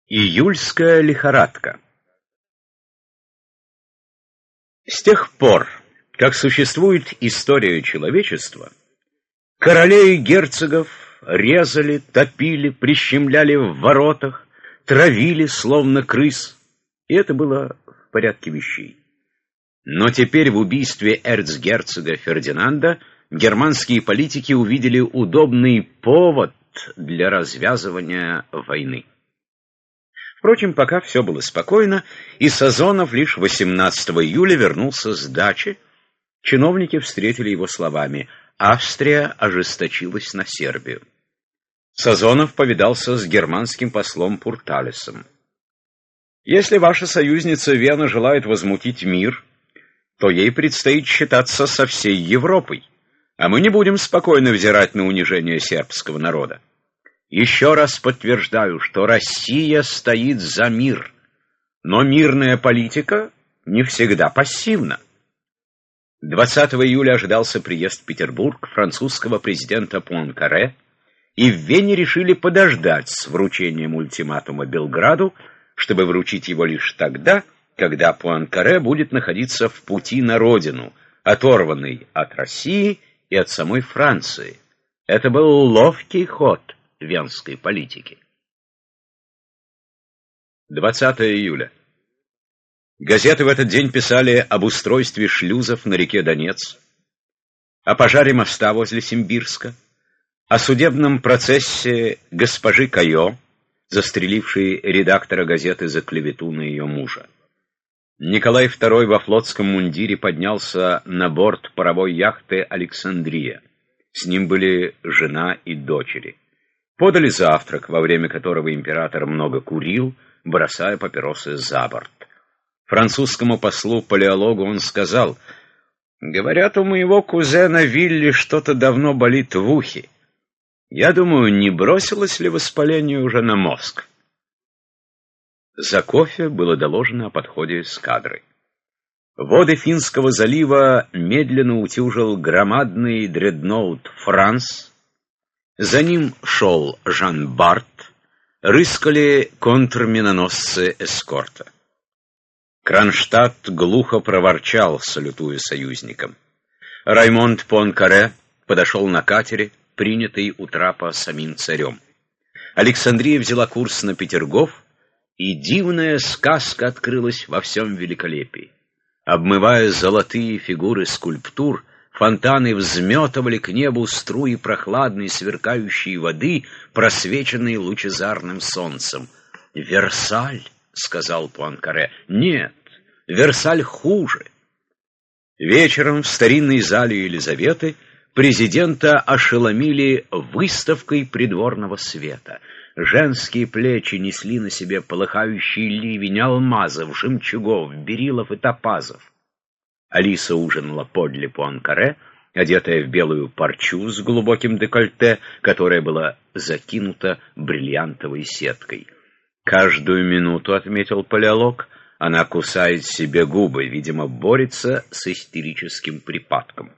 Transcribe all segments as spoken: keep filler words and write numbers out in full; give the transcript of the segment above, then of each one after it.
Июльская лихорадка. С тех пор, как существует история человечества, королей и герцогов резали, топили, прищемляли в воротах, травили, словно крыс, и это было в порядке вещей. Но теперь в убийстве эрцгерцога Фердинанда германские политики увидели удобный повод для развязывания войны. Впрочем, пока все было спокойно, и Сазонов лишь восемнадцатого июля вернулся с дачи. Чиновники встретили его словами: «Австрия ожесточилась на Сербию». Сазонов повидался с германским послом Пурталесом. «Если ваша союзница Вена желает возмутить мир, то ей предстоит считаться со всей Европой, а мы не будем спокойно взирать на унижение сербского народа. Еще раз подтверждаю, что Россия стоит за мир, но мирная политика не всегда пассивна». двадцатого июля ожидался приезд в Петербург французского президента Пуанкаре, и в Вене решили подождать с вручением ультиматума Белграду, чтобы вручить его лишь тогда, когда Пуанкаре будет находиться в пути на родину, оторванный от России и от самой Франции. Это был ловкий ход венской политики. двадцатого июля. Газеты в этот день писали об устройстве шлюзов на реке Донец, о пожаре моста возле Симбирска, о судебном процессе госпожи Кайо, застрелившей редактора газеты за клевету на ее мужа. Николай второй во флотском мундире поднялся на борт паровой яхты «Александрия». С ним были жена и дочери. Подали завтрак, во время которого император много курил, бросая папиросы за борт. Французскому послу-палеологу он сказал: «Говорят, у моего кузена Вилли что-то давно болит в ухе. Я думаю, не бросилось ли воспаление уже на мозг?» За кофе было доложено о подходе эскадры. Воды Финского залива медленно утюжил громадный дредноут «Франс». За ним шел Жан Барт, рыскали контрминоносцы эскорта. Кронштадт глухо проворчал, салютуя союзникам. Раймонд Пуанкаре подошел на катере, принятый у трапа самим царем. Александрия взяла курс на Петергоф, и дивная сказка открылась во всем великолепии. Обмывая золотые фигуры скульптур, фонтаны взметывали к небу струи прохладной сверкающей воды, просвеченной лучезарным солнцем. «Версаль», — сказал Пуанкаре. «Нет, Версаль хуже». Вечером в старинной зале Елизаветы президента ошеломили выставкой придворного света. Женские плечи несли на себе полыхающий ливень алмазов, жемчугов, берилов и топазов. Алиса ужинала подле Пуанкаре, одетая в белую парчу с глубоким декольте, которая была закинута бриллиантовой сеткой. «Каждую минуту, — отметил палеолог, — она кусает себе губы, видимо, борется с истерическим припадком».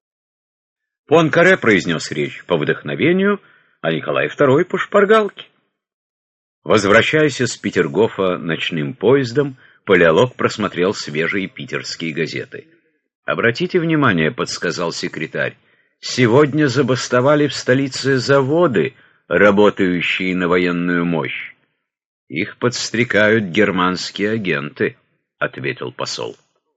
Пуанкаре произнес речь по вдохновению, а Николай второй по шпаргалке. Возвращаясь из Петергофа ночным поездом, палеолог просмотрел свежие питерские газеты. «Обратите внимание, — подсказал секретарь, — сегодня забастовали в столице заводы, работающие на военную мощь. Их подстрекают германские агенты», — ответил посол.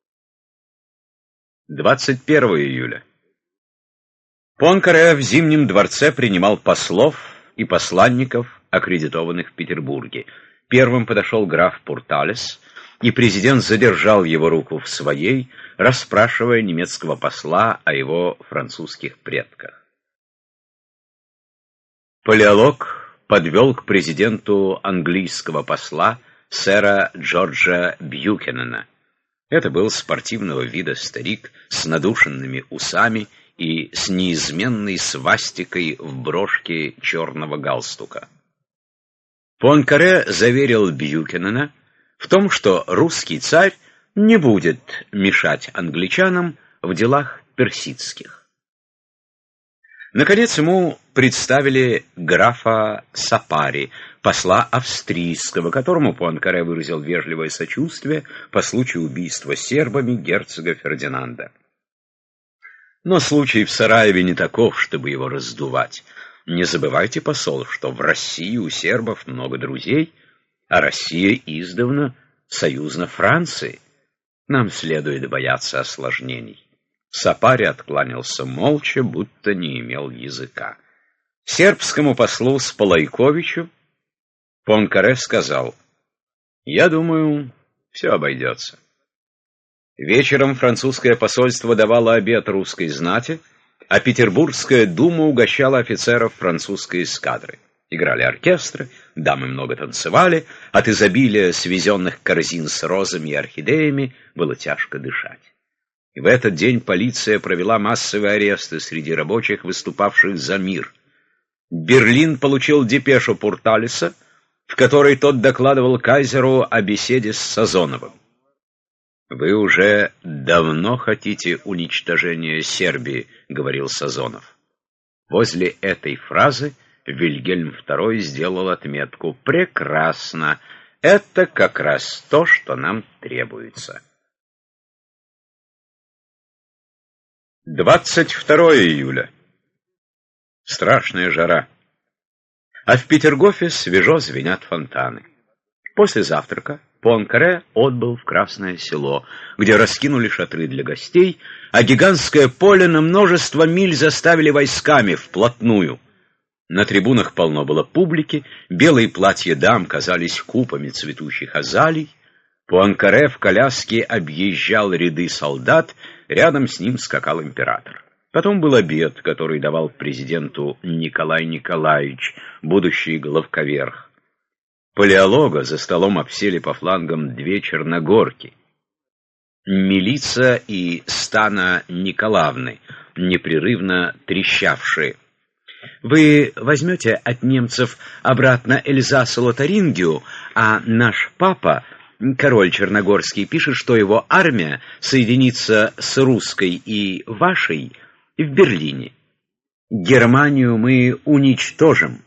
двадцать первого июля. Пуанкаре в Зимнем дворце принимал послов и посланников, аккредитованных в Петербурге. Первым подошел граф Пурталес, и президент задержал его руку в своей, расспрашивая немецкого посла о его французских предках. Палеолог подвел к президенту английского посла сэра Джорджа Бьюкенена. Это был спортивного вида старик с надушенными усами и с неизменной свастикой в брошке черного галстука. Пуанкаре заверил Бьюкенена в том, что русский царь не будет мешать англичанам в делах персидских. Наконец ему представили графа Сапари, посла австрийского, которому Пуанкаре выразил вежливое сочувствие по случаю убийства сербами герцога Фердинанда. Но случай в Сараеве не таков, чтобы его раздувать. Не забывайте, посол, что в России у сербов много друзей, а Россия издавна союзна Франции. Нам следует бояться осложнений. Сапари откланялся молча, будто не имел языка. Сербскому послу Сполайковичу Пуанкаре сказал: «Я думаю, все обойдется». Вечером французское посольство давало обед русской знати, а Петербургская дума угощала офицеров французской эскадры. Играли оркестры, дамы много танцевали, от изобилия свезенных корзин с розами и орхидеями было тяжко дышать. И в этот день полиция провела массовые аресты среди рабочих, выступавших за мир. Берлин получил депешу Пурталиса, в которой тот докладывал кайзеру о беседе с Сазоновым. «Вы уже давно хотите уничтожения Сербии», — говорил Сазонов. Возле этой фразы Вильгельм второй сделал отметку: «Прекрасно! Это как раз то, что нам требуется». двадцать второе июля. Страшная жара. А в Петергофе свежо звенят фонтаны. После завтрака Пуанкаре отбыл в Красное Село, где раскинули шатры для гостей, а гигантское поле на множество миль заставили войсками вплотную. На трибунах полно было публики, белые платья дам казались купами цветущих азалий. Пуанкаре в коляске объезжал ряды солдат, рядом с ним скакал император. Потом был обед, который давал президенту Николай Николаевич, будущий главковерх. Палеолога за столом обсели по флангам две черногорки. Милица и Стана Николаевны, непрерывно трещавшие. «Вы возьмете от немцев обратно Эльзас и Лотарингию, а наш папа, король Черногорский, пишет, что его армия соединится с русской и вашей в Берлине. Германию мы уничтожим».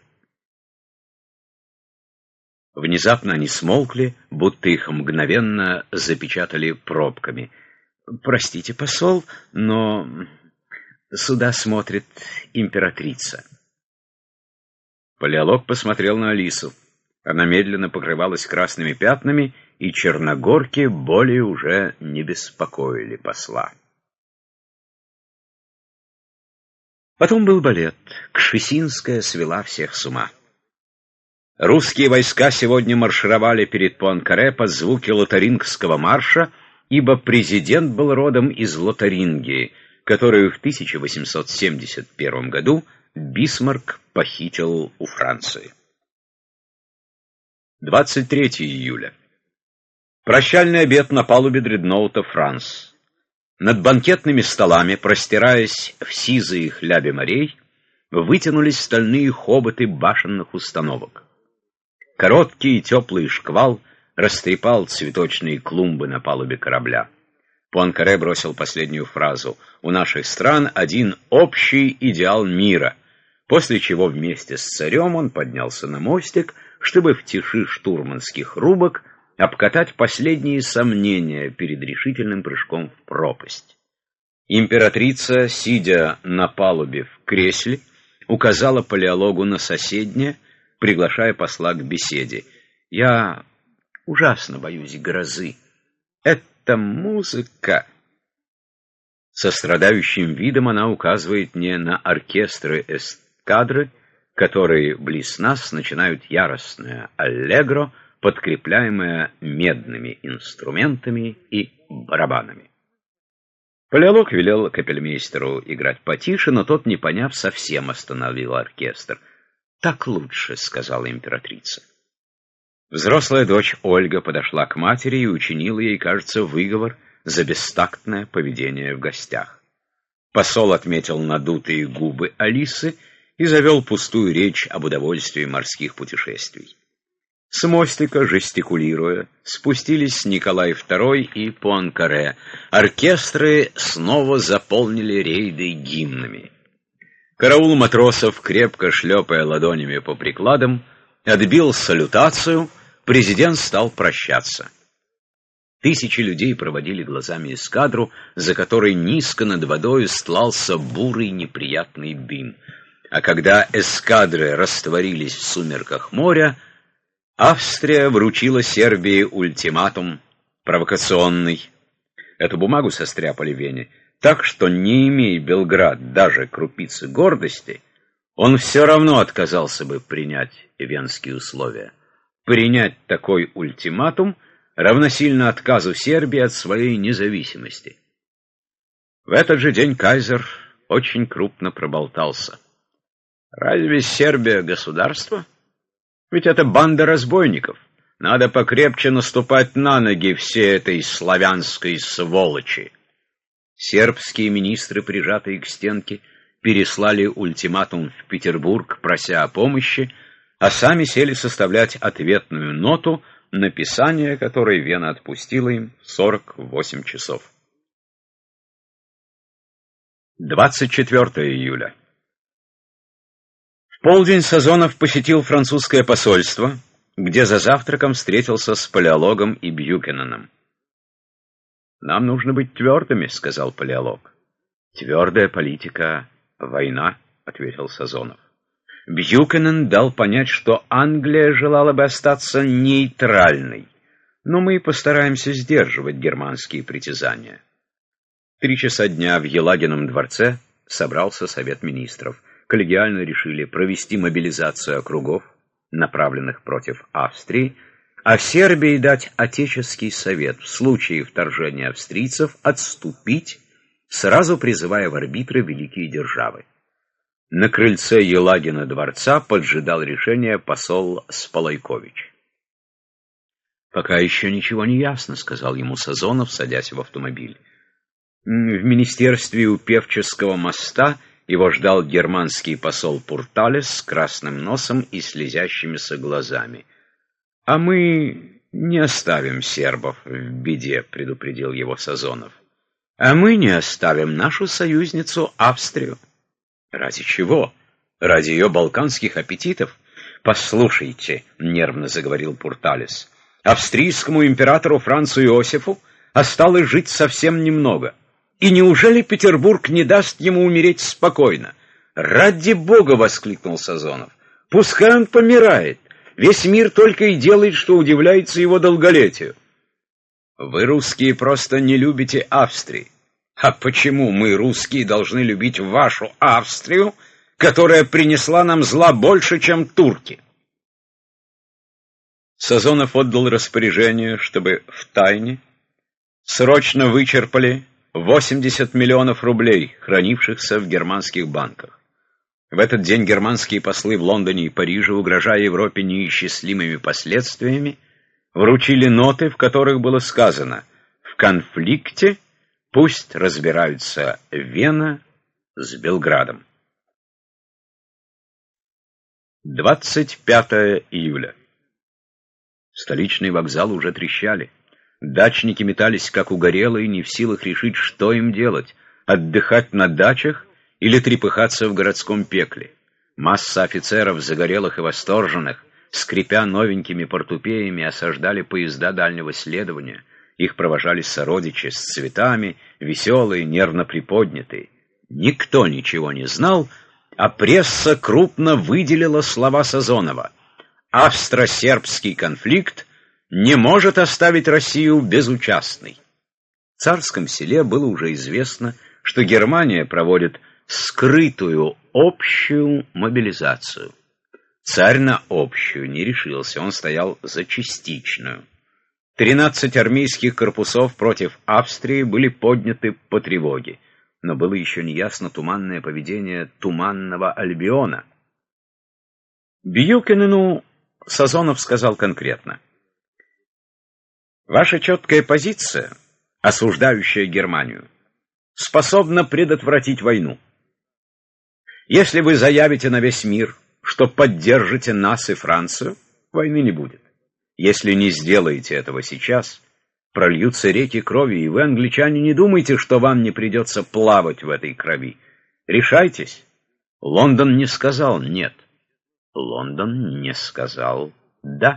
Внезапно они смолкли, будто их мгновенно запечатали пробками. «Простите, посол, но сюда смотрит императрица». Палеолог посмотрел на Алису. Она медленно покрывалась красными пятнами, и черногорки более уже не беспокоили посла. Потом был балет. Кшесинская свела всех с ума. Русские войска сегодня маршировали перед Пуанкаре под звуки лотарингского марша, ибо президент был родом из Лотарингии, которую в тысяча восемьсот семьдесят первом году Бисмарк похитил у Франции. двадцать третьего июля. Прощальный обед на палубе дредноута «Франс». Над банкетными столами, простираясь в сизые хляби морей, вытянулись стальные хоботы башенных установок. Короткий и теплый шквал растрепал цветочные клумбы на палубе корабля. Пуанкаре бросил последнюю фразу: «У наших стран один общий идеал мира», после чего вместе с царем он поднялся на мостик, чтобы в тиши штурманских рубок обкатать последние сомнения перед решительным прыжком в пропасть. Императрица, сидя на палубе в кресле, указала палеологу на соседнее, приглашая посла к беседе. «Я ужасно боюсь грозы. Это музыка!» Со страдающим видом она указывает мне на оркестры эскадры, которые близ нас начинают яростное аллегро, подкрепляемое медными инструментами и барабанами. Палеолог велел капельмейстеру играть потише, но тот, не поняв, совсем остановил оркестр. «Так лучше», — сказала императрица. Взрослая дочь Ольга подошла к матери и учинила ей, кажется, выговор за бестактное поведение в гостях. Посол отметил надутые губы Алисы и завел пустую речь об удовольствии морских путешествий. С мостика, жестикулируя, спустились Николай второй и Пуанкаре. Оркестры снова заполнили рейды гимнами. Караул матросов, крепко шлепая ладонями по прикладам, отбил салютацию, президент стал прощаться. Тысячи людей проводили глазами эскадру, за которой низко над водой стлался бурый неприятный дым. А когда эскадры растворились в сумерках моря, Австрия вручила Сербии ультиматум провокационный. Эту бумагу состряпали в Вене так, что, не имея Белград даже крупицы гордости, он все равно отказался бы принять венские условия. Принять такой ультиматум равносильно отказу Сербии от своей независимости. В этот же день кайзер очень крупно проболтался. Разве Сербия государство? Ведь это банда разбойников. Надо покрепче наступать на ноги всей этой славянской сволочи. Сербские министры, прижатые к стенке, переслали ультиматум в Петербург, прося о помощи, а сами сели составлять ответную ноту, написание которой Вена отпустила им в сорок восемь часов. двадцать четвёртого июля. В полдень Сазонов посетил французское посольство, где за завтраком встретился с Палеологом и Бьюкененом. «Нам нужно быть твердыми», — сказал Палеолог. «Твердая политика — война», — ответил Сазонов. Бьюкенен дал понять, что Англия желала бы остаться нейтральной, но мы постараемся сдерживать германские притязания. Три часа дня в Елагином дворце собрался Совет министров. Коллегиально решили провести мобилизацию округов, направленных против Австрии, а Сербии дать Отеческий совет в случае вторжения австрийцев отступить, сразу призывая в арбитры великие державы. На крыльце Елагина дворца поджидал решение посол Сполойкович. «Пока еще ничего не ясно», — сказал ему Сазонов, садясь в автомобиль. В министерстве у Певческого моста его ждал германский посол Пурталес с красным носом и слезящимися глазами. «А мы не оставим сербов в беде», — предупредил его Сазонов. «А мы не оставим нашу союзницу Австрию». «Ради чего? Ради ее балканских аппетитов?» «Послушайте», — нервно заговорил Пурталес, — «австрийскому императору Францу Иосифу осталось жить совсем немного. И неужели Петербург не даст ему умереть спокойно?» «Ради бога!» — воскликнул Сазонов. «Пускай он помирает. Весь мир только и делает, что удивляется его долголетию». «Вы, русские, просто не любите Австрии. А почему мы, русские, должны любить вашу Австрию, которая принесла нам зла больше, чем турки?» Сазонов отдал распоряжение, чтобы втайне срочно вычерпали восемьдесят миллионов рублей, хранившихся в германских банках. В этот день германские послы в Лондоне и Париже, угрожая Европе неисчислимыми последствиями, вручили ноты, в которых было сказано: «В конфликте пусть разбираются Вена с Белградом». двадцать пятого июля. Столичные вокзалы уже трещали. Дачники метались, как угорелые, не в силах решить, что им делать — отдыхать на дачах или трепыхаться в городском пекле. Масса офицеров, загорелых и восторженных, скрипя новенькими портупеями, осаждали поезда дальнего следования. Их провожали сородичи с цветами, веселые, нервно приподнятые. Никто ничего не знал, а пресса крупно выделила слова Сазонова: «Австро-сербский конфликт не может оставить Россию безучастной». В Царском Селе было уже известно, что Германия проводит скрытую общую мобилизацию. Царь на общую не решился, он стоял за частичную. Тринадцать армейских корпусов против Австрии были подняты по тревоге, но было еще неясно туманное поведение Туманного Альбиона. Бьюкенену Сазонов сказал конкретно: «Ваша четкая позиция, осуждающая Германию, способна предотвратить войну. Если вы заявите на весь мир, что поддержите нас и Францию, войны не будет. Если не сделаете этого сейчас, прольются реки крови, и вы, англичане, не думайте, что вам не придется плавать в этой крови. Решайтесь. Лондон не сказал «нет». Лондон не сказал «да».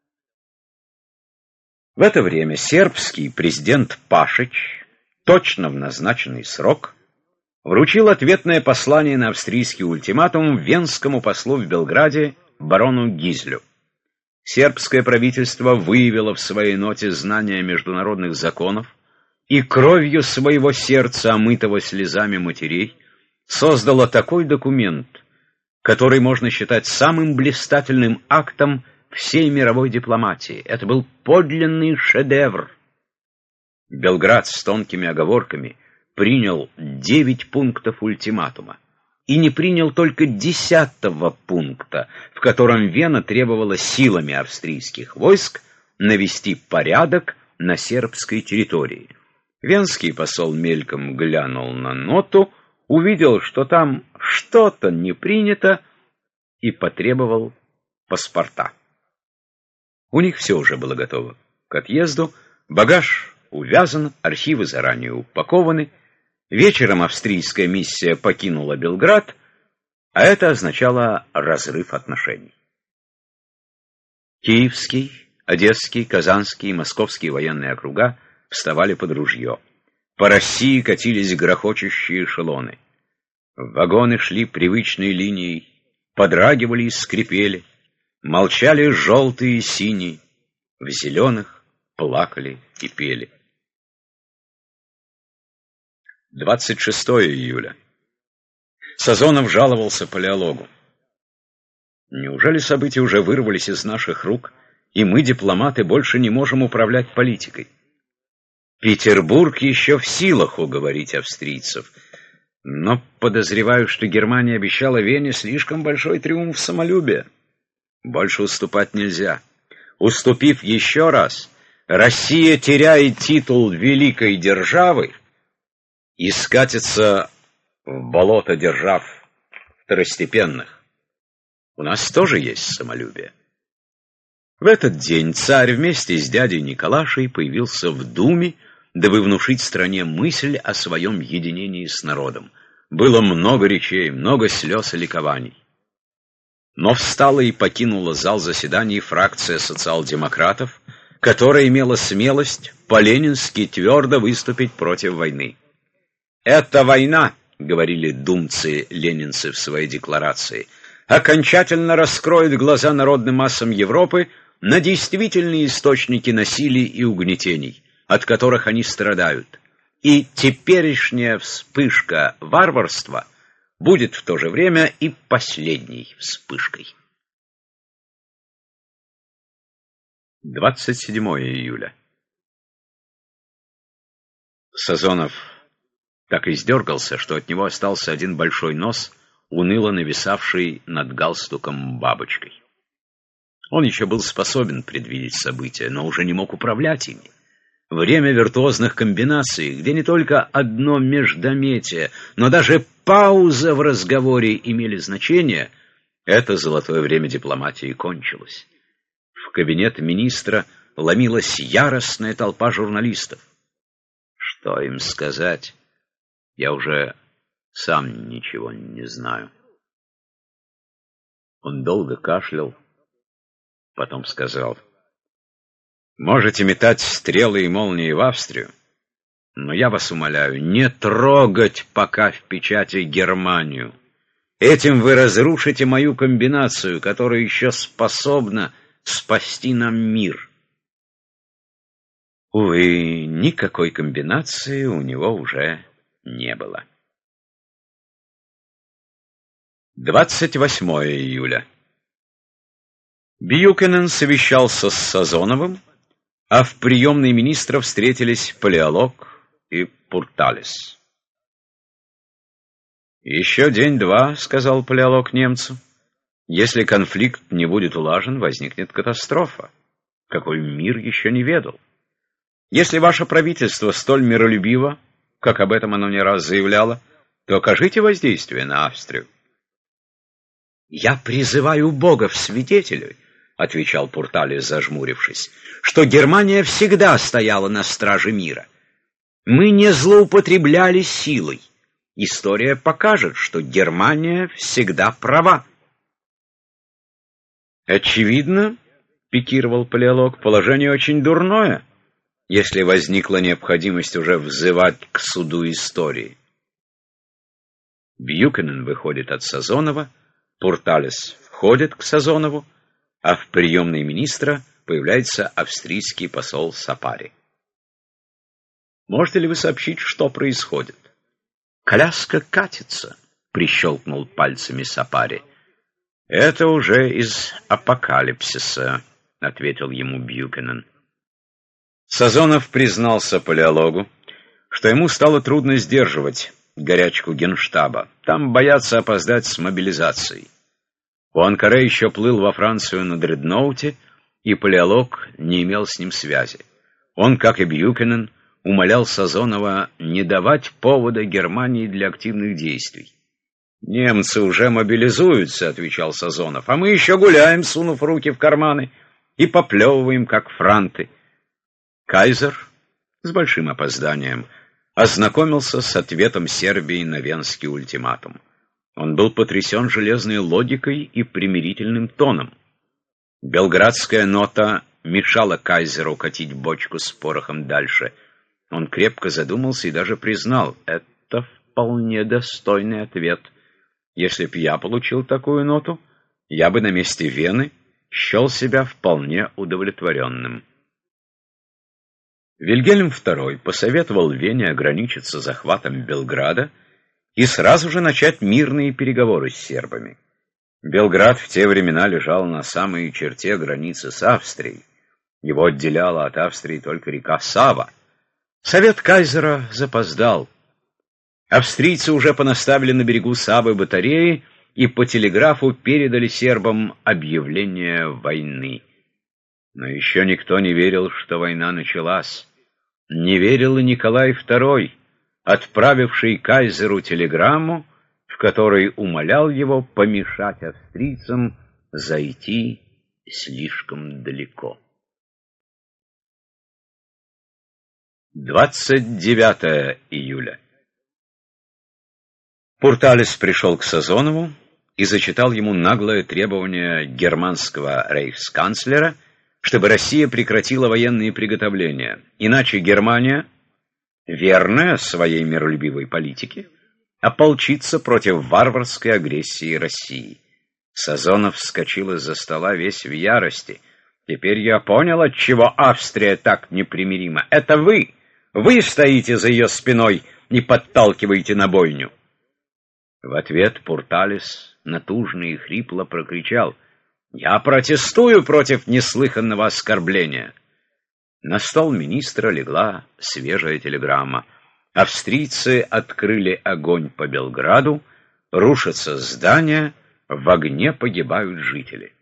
В это время сербский президент Пашич, точно в назначенный срок, вручил ответное послание на австрийский ультиматум венскому послу в Белграде барону Гизлю. Сербское правительство выявило в своей ноте знание международных законов и кровью своего сердца, омытого слезами матерей, создало такой документ, который можно считать самым блистательным актом всей мировой дипломатии. Это был подлинный шедевр. Белград с тонкими оговорками принял девять пунктов ультиматума и не принял только десятого пункта, в котором Вена требовала силами австрийских войск навести порядок на сербской территории. Венский посол мельком глянул на ноту, увидел, что там что-то не принято, и потребовал паспорта. У них все уже было готово к отъезду, багаж увязан, архивы заранее упакованы. Вечером австрийская миссия покинула Белград, а это означало разрыв отношений. Киевский, Одесский, Казанский и Московские военные округа вставали под ружье. По России катились грохочущие эшелоны. Вагоны шли привычной линией, подрагивали и скрипели, молчали желтые и синие, в зеленых плакали и пели. двадцать шестого июля. Сазонов жаловался палеологу. Неужели события уже вырвались из наших рук, и мы, дипломаты, больше не можем управлять политикой? Петербург еще в силах уговорить австрийцев, но подозреваю, что Германия обещала Вене слишком большой триумф самолюбия. Больше уступать нельзя. Уступив еще раз, Россия теряет титул великой державы и скатится в болото держав второстепенных. У нас тоже есть самолюбие. В этот день царь вместе с дядей Николашей появился в Думе, дабы внушить стране мысль о своем единении с народом. Было много речей, много слез и ликований. Но встала и покинула зал заседаний фракция социал-демократов, которая имела смелость по-ленински твердо выступить против войны. «Эта война, — говорили думцы-ленинцы в своей декларации, — окончательно раскроет глаза народным массам Европы на действительные источники насилий и угнетений, от которых они страдают, и теперешняя вспышка варварства будет в то же время и последней вспышкой». двадцать седьмого июля. Сазонов так издергался, что от него остался один большой нос, уныло нависавший над галстуком бабочкой. Он еще был способен предвидеть события, но уже не мог управлять ими. Время виртуозных комбинаций, где не только одно междометие, но даже пауза в разговоре имели значение, это золотое время дипломатии кончилось. В кабинет министра ломилась яростная толпа журналистов. Что им сказать? Я уже сам ничего не знаю. Он долго кашлял, потом сказал: «Можете метать стрелы и молнии в Австрию, но я вас умоляю, не трогать пока в печати Германию. Этим вы разрушите мою комбинацию, которая еще способна спасти нам мир». Увы, никакой комбинации у него уже не было. двадцать восьмого июля. Бьюкенен совещался с Сазоновым, а в приемной министра встретились Палеолог и Пурталес. «Еще день-два, — сказал Палеолог немцу, — если конфликт не будет улажен, возникнет катастрофа, какой мир еще не ведал. Если ваше правительство столь миролюбиво, как об этом оно не раз заявляло, то окажите воздействие на Австрию». «Я призываю Бога в свидетели, — отвечал Пурталес, зажмурившись, — что Германия всегда стояла на страже мира. Мы не злоупотребляли силой. История покажет, что Германия всегда права. Очевидно, пикировал Палеолог, положение очень дурное, если возникла необходимость уже взывать к суду истории. Бьюкенен выходит от Сазонова, Пурталес входит к Сазонову, а в приемной министра появляется австрийский посол Сапари. Можете ли вы сообщить, что происходит? Коляска катится, прищелкнул пальцами Сапари. Это уже из апокалипсиса, ответил ему Бьюкенен. Сазонов признался Палеологу, что ему стало трудно сдерживать горячку Генштаба. Там боятся опоздать с мобилизацией. Пуанкаре еще плыл во Францию на дредноуте, и Палеолог не имел с ним связи. Он, как и Бьюкенен, умолял Сазонова не давать повода Германии для активных действий. «Немцы уже мобилизуются», — отвечал Сазонов, «а мы еще гуляем, сунув руки в карманы, и поплевываем, как франты». Кайзер с большим опозданием ознакомился с ответом Сербии на Венский ультиматум. Он был потрясен железной логикой и примирительным тоном. Белградская нота мешала Кайзеру катить бочку с порохом дальше. Он крепко задумался и даже признал, это вполне достойный ответ. Если б я получил такую ноту, я бы на месте Вены счел себя вполне удовлетворенным. Вильгельм второй посоветовал Вене ограничиться захватом Белграда и сразу же начать мирные переговоры с сербами. Белград в те времена лежал на самой черте границы с Австрией. Его отделяла от Австрии только река Сава. Совет Кайзера запоздал. Австрийцы уже понаставили на берегу Савы батареи и по телеграфу передали сербам объявление войны. Но еще никто не верил, что война началась. Не верил и Николай второй, отправивший Кайзеру телеграмму, в которой умолял его помешать австрийцам зайти слишком далеко. двадцать девятое июля. Пурталес пришел к Сазонову и зачитал ему наглое требование германского рейхсканцлера, чтобы Россия прекратила военные приготовления, иначе Германия, верная своей миролюбивой политике, ополчится против варварской агрессии России. Сазонов вскочил из-за стола весь в ярости. «Теперь я понял, отчего Австрия так непримирима. Это вы! Вы стоите за ее спиной и подталкиваете на бойню!» В ответ Пурталес натужно и хрипло прокричал: «Я протестую против неслыханного оскорбления!» На стол министра легла свежая телеграмма. Австрийцы открыли огонь по Белграду, рушатся здания, в огне погибают жители.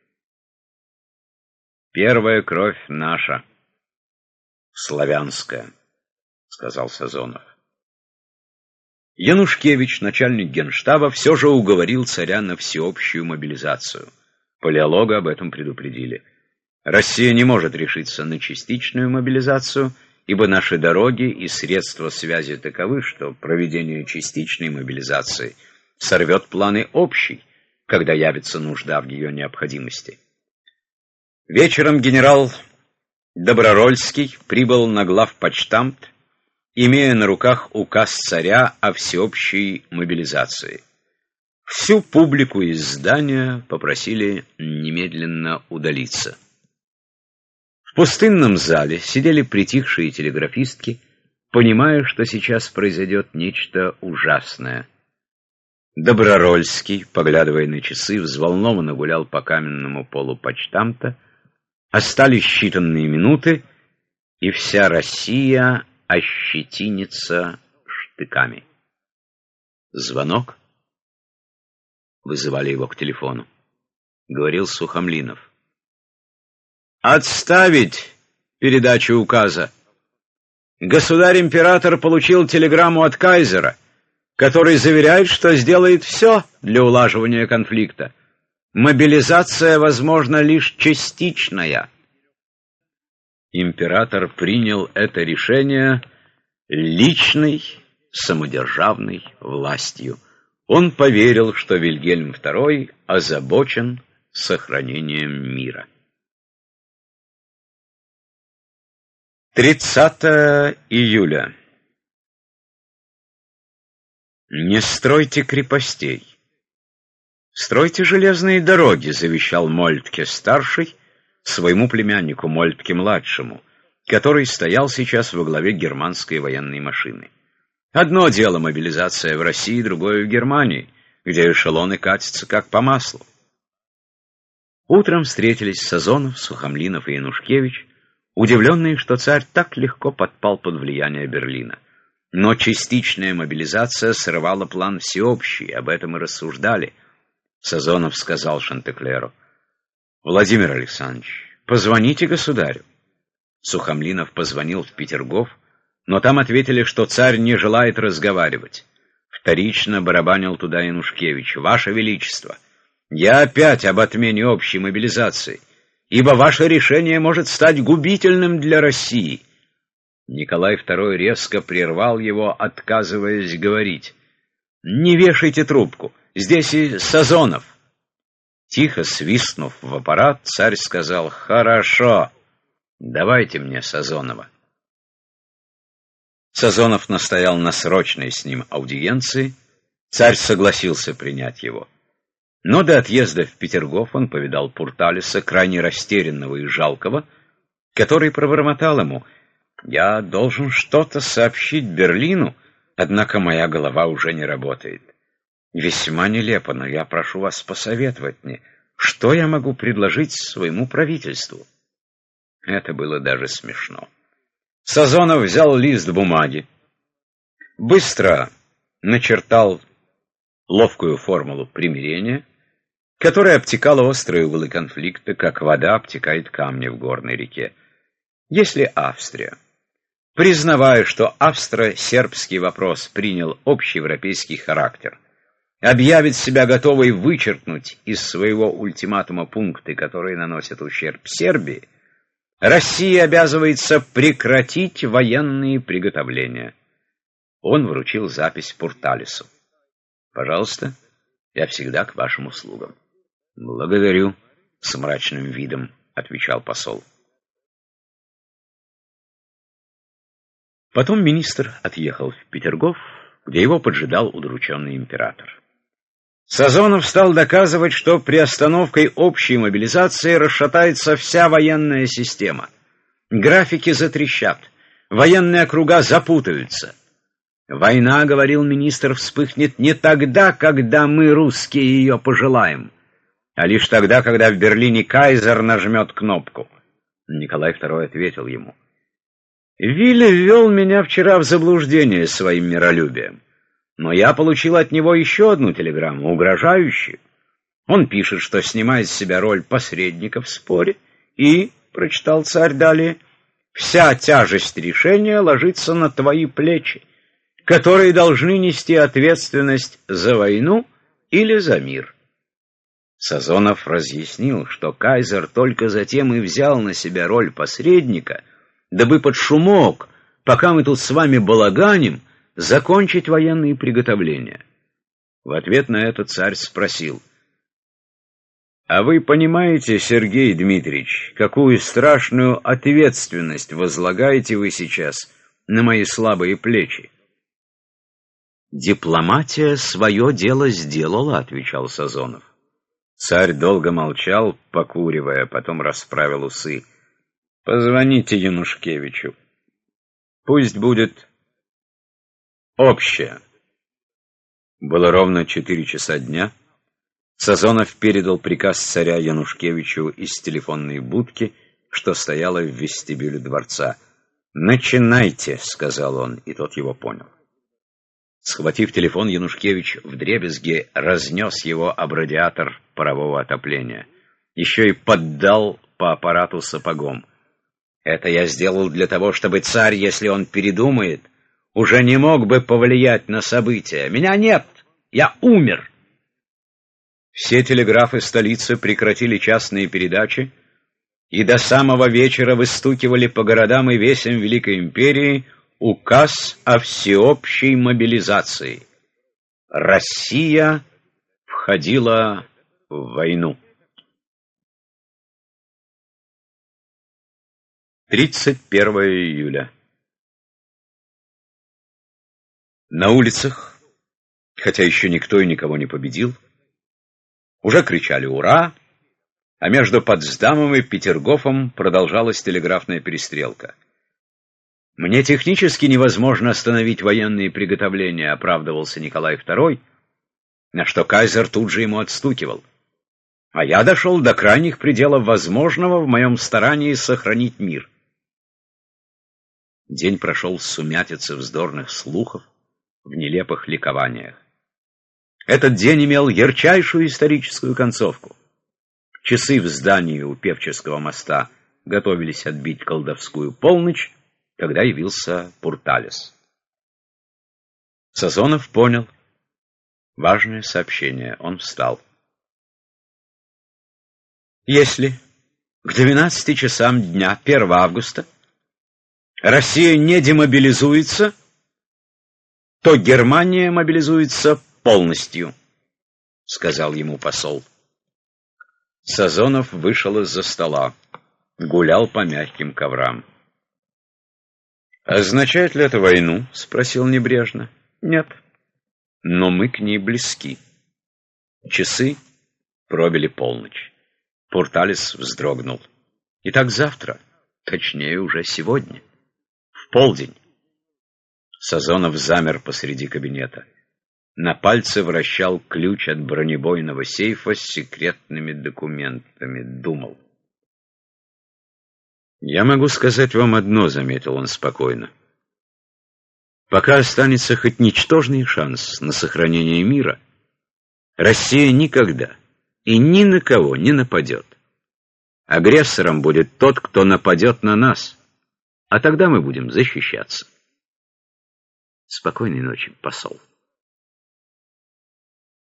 «Первая кровь наша, славянская», — сказал Сазонов. Янушкевич, начальник Генштаба, все же уговорил царя на всеобщую мобилизацию. Палеолога об этом предупредили. Россия не может решиться на частичную мобилизацию, ибо наши дороги и средства связи таковы, что проведение частичной мобилизации сорвет планы общей, когда явится нужда в ее необходимости. Вечером генерал Добророльский прибыл на главпочтамт, имея на руках указ царя о всеобщей мобилизации. Всю публику из здания попросили немедленно удалиться. В пустынном зале сидели притихшие телеграфистки, понимая, что сейчас произойдет нечто ужасное. Добророльский, поглядывая на часы, взволнованно гулял по каменному полу почтамта. Остались считанные минуты, и вся Россия ощетинится штыками. Звонок. Вызывали его к телефону. Говорил Сухомлинов. «Отставить передачу указа. Государь-император получил телеграмму от Кайзера, который заверяет, что сделает все для улаживания конфликта. Мобилизация, возможно, лишь частичная». Император принял это решение личной самодержавной властью. Он поверил, что Вильгельм второй озабочен сохранением мира. тридцатого июля. «Не стройте крепостей. Стройте железные дороги», — завещал Мольтке-старший своему племяннику Мольтке-младшему, который стоял сейчас во главе германской военной машины. Одно дело мобилизация в России, другое в Германии, где эшелоны катятся как по маслу. Утром встретились Сазонов, Сухомлинов и Янушкевич, удивленные, что царь так легко подпал под влияние Берлина. Но частичная мобилизация срывала план всеобщий, об этом и рассуждали. Сазонов сказал Шантеклеру: «Владимир Александрович, позвоните государю». Сухомлинов позвонил в Петергоф, но там ответили, что царь не желает разговаривать. Вторично барабанил туда Янушкевич: «Ваше Величество, я опять об отмене общей мобилизации, ибо ваше решение может стать губительным для России». Николай второй резко прервал его, отказываясь говорить. «Не вешайте трубку, здесь и Сазонов». Тихо свистнув в аппарат, царь сказал: «Хорошо, давайте мне Сазонова». Сазонов настоял на срочной с ним аудиенции, царь согласился принять его. Но до отъезда в Петергоф он повидал Пурталиса, крайне растерянного и жалкого, который пробормотал ему: «Я должен что-то сообщить Берлину, однако моя голова уже не работает. Весьма нелепо, но я прошу вас посоветовать мне, что я могу предложить своему правительству». Это было даже смешно. Сазонов взял лист бумаги, быстро начертал ловкую формулу примирения, которая обтекала острые углы конфликта, как вода обтекает камни в горной реке. Если Австрия, признавая, что австро-сербский вопрос принял общеевропейский характер, объявит себя готовой вычеркнуть из своего ультиматума пункты, которые наносят ущерб Сербии, Россия обязывается прекратить военные приготовления. Он вручил запись Пурталису. «Пожалуйста, я всегда к вашим услугам». «Благодарю», — с мрачным видом отвечал посол. Потом министр отъехал в Петергоф, где его поджидал удрученный император. Сазонов стал доказывать, что приостановкой общей мобилизации расшатается вся военная система. Графики затрещат, военные округа запутаются. «Война, — говорил министр, — вспыхнет не тогда, когда мы, русские, ее пожелаем, а лишь тогда, когда в Берлине кайзер нажмет кнопку». Николай второй ответил ему: «Вилли ввел меня вчера в заблуждение своим миролюбием, но я получил от него еще одну телеграмму, угрожающую. Он пишет, что снимает с себя роль посредника в споре, и, — прочитал царь далее, — вся тяжесть решения ложится на твои плечи, которые должны нести ответственность за войну или за мир». Сазонов разъяснил, что кайзер только затем и взял на себя роль посредника, дабы под шумок, пока мы тут с вами балаганим, закончить военные приготовления. В ответ на это царь спросил: «А вы понимаете, Сергей Дмитриевич, какую страшную ответственность возлагаете вы сейчас на мои слабые плечи?» «Дипломатия свое дело сделала», — отвечал Сазонов. Царь долго молчал, покуривая, потом расправил усы. «Позвоните Янушкевичу. Пусть будет общее». Было ровно четыре часа дня. Сазонов передал приказ царя Янушкевичу из телефонной будки, что стояла в вестибюле дворца. «Начинайте», — сказал он, и тот его понял. Схватив телефон, Янушкевич вдребезги разнес его об радиатор парового отопления. Еще и поддал по аппарату сапогом. «Это я сделал для того, чтобы царь, если он передумает, уже не мог бы повлиять на события. Меня нет, я умер». Все телеграфы столицы прекратили частные передачи и до самого вечера выстукивали по городам и весям Великой империи указ о всеобщей мобилизации. Россия входила в войну. тридцать первое июля. На улицах, хотя еще никто и никого не победил, уже кричали «Ура!», а между Потсдамом и Петергофом продолжалась телеграфная перестрелка. «Мне технически невозможно остановить военные приготовления», — оправдывался Николай второй, на что кайзер тут же ему отстукивал. «А я дошел до крайних пределов возможного в моем старании сохранить мир». День прошел в сумятице вздорных слухов, в нелепых ликованиях. Этот день имел ярчайшую историческую концовку. Часы в здании у Певческого моста готовились отбить колдовскую полночь, когда явился Пурталес. Сазонов понял важное сообщение. Он встал. Если к двенадцати часам дня первого августа Россия не демобилизуется, то Германия мобилизуется полностью, — сказал ему посол. Сазонов вышел из-за стола, гулял по мягким коврам. «Означает ли это войну?» — спросил небрежно. «Нет, но мы к ней близки». Часы пробили полночь. Пурталес вздрогнул. «Итак, завтра, точнее, уже сегодня, в полдень». Сазонов замер посреди кабинета. На пальце вращал ключ от бронебойного сейфа с секретными документами. Думал. «Я могу сказать вам одно», — заметил он спокойно. «Пока останется хоть ничтожный шанс на сохранение мира, Россия никогда и ни на кого не нападет. Агрессором будет тот, кто нападет на нас, а тогда мы будем защищаться». Спокойной ночи, посол.